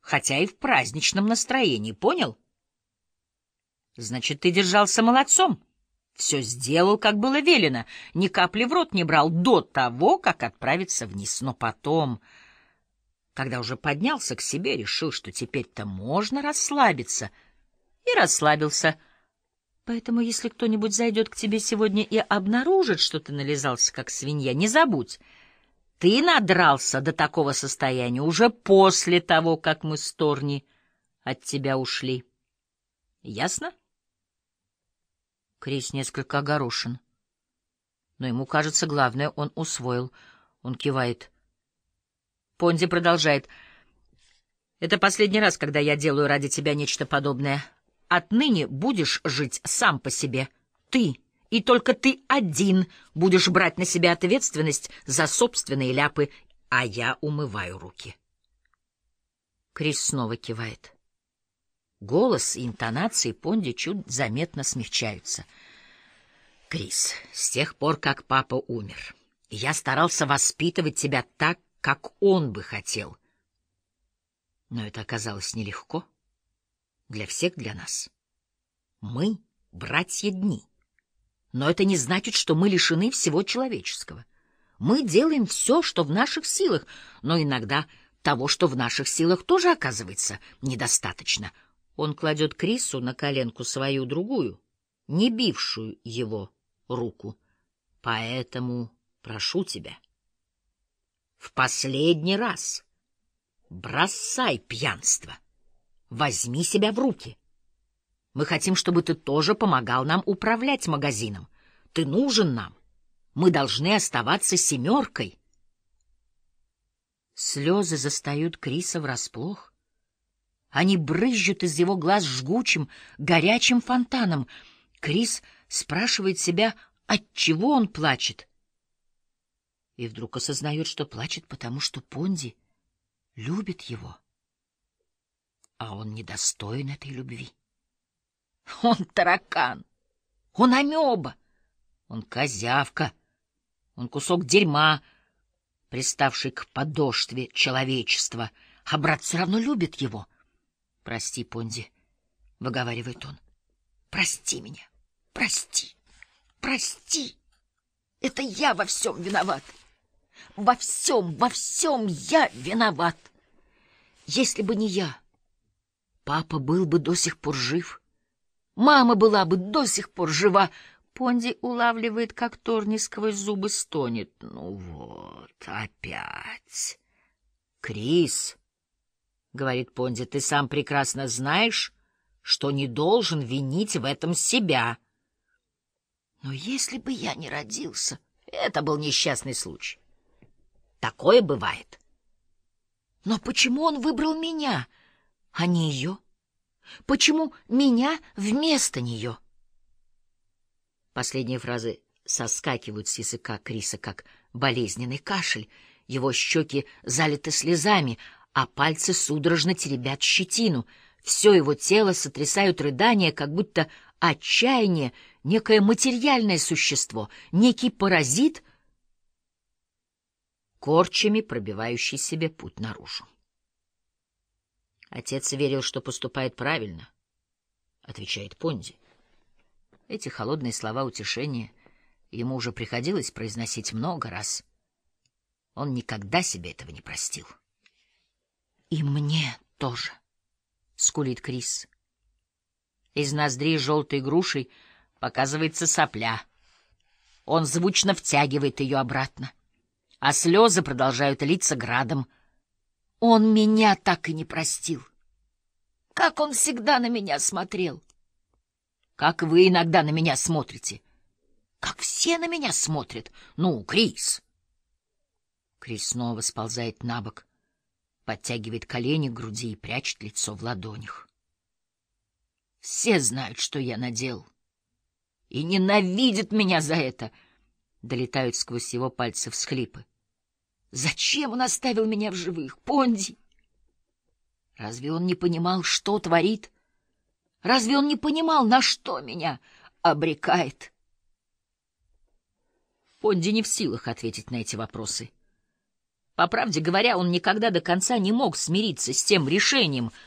хотя и в праздничном настроении, понял? Значит, ты держался молодцом. Все сделал, как было велено, ни капли в рот не брал до того, как отправиться вниз. Но потом, когда уже поднялся к себе, решил, что теперь-то можно расслабиться, и расслабился. Поэтому, если кто-нибудь зайдет к тебе сегодня и обнаружит, что ты нализался, как свинья, не забудь, ты надрался до такого состояния уже после того, как мы с Торни от тебя ушли. Ясно? Крис несколько огорошен. Но ему кажется, главное он усвоил. Он кивает. Понди продолжает. Это последний раз, когда я делаю ради тебя нечто подобное. Отныне будешь жить сам по себе. Ты, и только ты один, будешь брать на себя ответственность за собственные ляпы, а я умываю руки. Крис снова кивает. Голос и интонации Понди чуть заметно смягчаются. Крис, с тех пор, как папа умер, я старался воспитывать тебя так, как он бы хотел. Но это оказалось нелегко. Для всех, для нас. Мы — братья Дни. Но это не значит, что мы лишены всего человеческого. Мы делаем все, что в наших силах, но иногда того, что в наших силах, тоже оказывается недостаточно. Он кладет Крису на коленку свою другую, не бившую его руку. Поэтому прошу тебя, в последний раз бросай пьянство. Возьми себя в руки. Мы хотим, чтобы ты тоже помогал нам управлять магазином. Ты нужен нам. Мы должны оставаться семеркой. Слезы застают Криса врасплох. Они брызжут из его глаз жгучим, горячим фонтаном. Крис спрашивает себя, отчего он плачет. И вдруг осознает, что плачет, потому что Понди любит его. А он недостоин этой любви. Он таракан, он амеба, он козявка, он кусок дерьма, приставший к подошве человечества, а брат все равно любит его. «Прости, Понди», — выговаривает он, — «прости меня, прости, прости. Это я во всем виноват. Во всем я виноват. Если бы не я, папа был бы до сих пор жив. Мама была бы до сих пор жива». Понди улавливает, как Торни сквозь зубы стонет. «Ну вот, опять. Крис», — говорит Понди, — «ты сам прекрасно знаешь, что не должен винить в этом себя». «Но если бы я не родился, это был несчастный случай. Такое бывает. Но почему он выбрал меня, а не ее? Почему меня вместо нее?» Последние фразы соскакивают с языка Криса, как болезненный кашель. Его щеки залиты слезами, а пальцы судорожно теребят щетину. Все его тело сотрясают рыдания, как будто отчаяние — некое материальное существо, некий паразит, корчами пробивающий себе путь наружу. «Отец верил, что поступает правильно», — отвечает Понди. Эти холодные слова утешения ему уже приходилось произносить много раз. Он никогда себе этого не простил. «И мне тоже», — скулит Крис. Из ноздрей желтой грушей показывается сопля. Он звучно втягивает ее обратно, а слезы продолжают литься градом. Он меня так и не простил. Как он всегда на меня смотрел. Как вы иногда на меня смотрите. Как все на меня смотрят. Ну, Крис. Крис снова сползает на бок, подтягивает колени к груди и прячет лицо в ладонях. Все знают, что я наделал, и ненавидят меня за это. Долетают сквозь его пальцы всхлипы. Зачем он оставил меня в живых, Понди? Разве он не понимал, что творит? Разве он не понимал, на что меня обрекает? Понди не в силах ответить на эти вопросы. По правде говоря, он никогда до конца не мог смириться с тем решением,